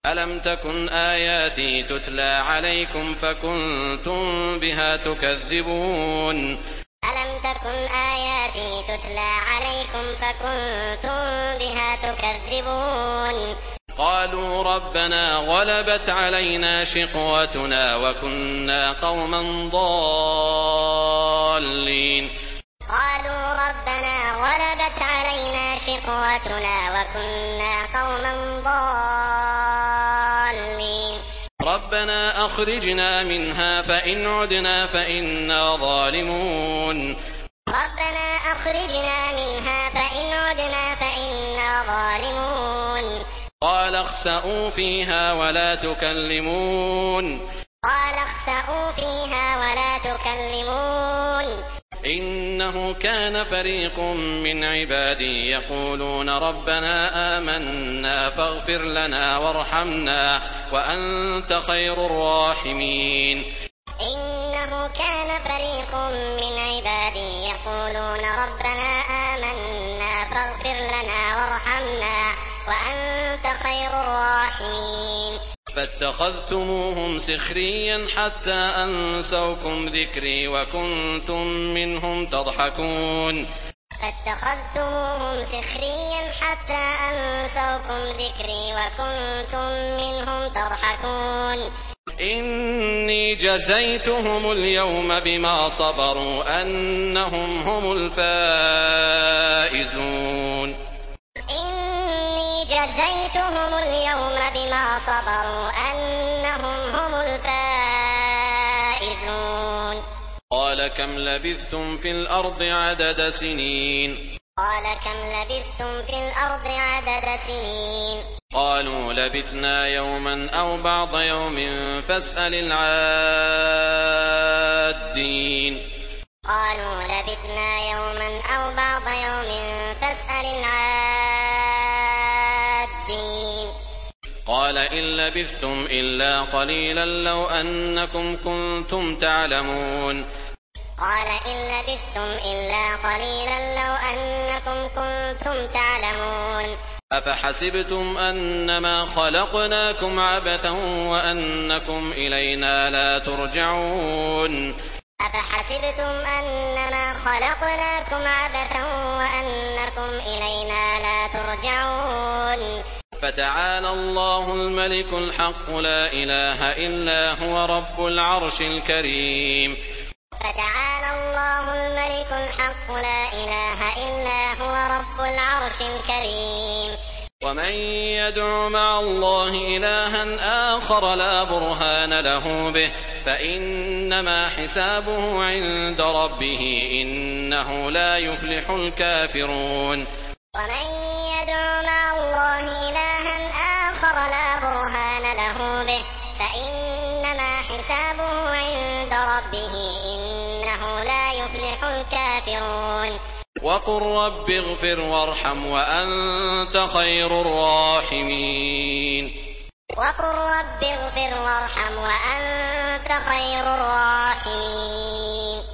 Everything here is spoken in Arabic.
ألم تكن آياتي تتلى عليكم فكنتم بها تكذبون ألم تكن آياتي تتلى عليكم فكنتم بها تكذبون قالوا ربنا غلبت علينا شقوتنا وكنا قوما ضالين قالوا ربنا غلبت علينا شقوتنا وكنا قوما ضالين ربنا أخرجنا منها فإن عدنا فإنا ظالمون ربنا أخرجنا منها فإن عدنا فإنا ظالمون قال اخسئوا فيها ولا تكلمون قال اخسئوا فيها ولا تكلمون إنه كان فريق من عبادي يقولون ربنا آمنا فاغفر لنا وارحمنا وأنت خير الراحمين إنه كان فريق من عبادي يقولون ربنا آمنا فاغفر لنا وارحمنا وأنت خير الراحمين فاتخذتموهم سخريا حتى أنسوكم ذكري وكنتم منهم تضحكون فاتخذتموهم سخريا حتى أنسوكم ذكري وكنتم منهم تضحكون إني جزيتهم اليوم بما صبروا أنهم هم الفائزون إني جزيتهم اليوم بما صبروا أنهم هم الفائزون قال كم لبثتم في الأرض عدد سنين قال كم لبثتم في الأرض عدد سنين قالوا لبثنا يوما أو بعض يوم فاسأل العادين قالوا لبثنا يوما أو بعض يوم فاسأل العادين قال إن لبثتم إلا قليلا لو أنكم كنتم تعلمون قال إن لبثتم إلا قليلا لو أنكم كنتم تعلمون أفحسبتم أنما خلقناكم عبثا وأنكم إلينا لا ترجعون أفحسبتم أنما خلقناكم عبثا وأنكم إلينا لا ترجعون فتعالى الله الملك الحق لا إله إلا هو رب العرش الكريم فتعالى الله الملك الحق لا إله إلا هو رب العرش الكريم ومن يدع مع الله إلها آخر لا برهان له به فإنما حسابه عند ربه إنه لا يفلح الكافرون ومن يدع مع الله إلها آخر لا برهان له به فإنما حسابه عند ربه إنه لا يفلح الكافرون وقل رب اغفر وارحم وأنت خير الراحمين وقل رب اغفر وارحم وأنت خير الراحمين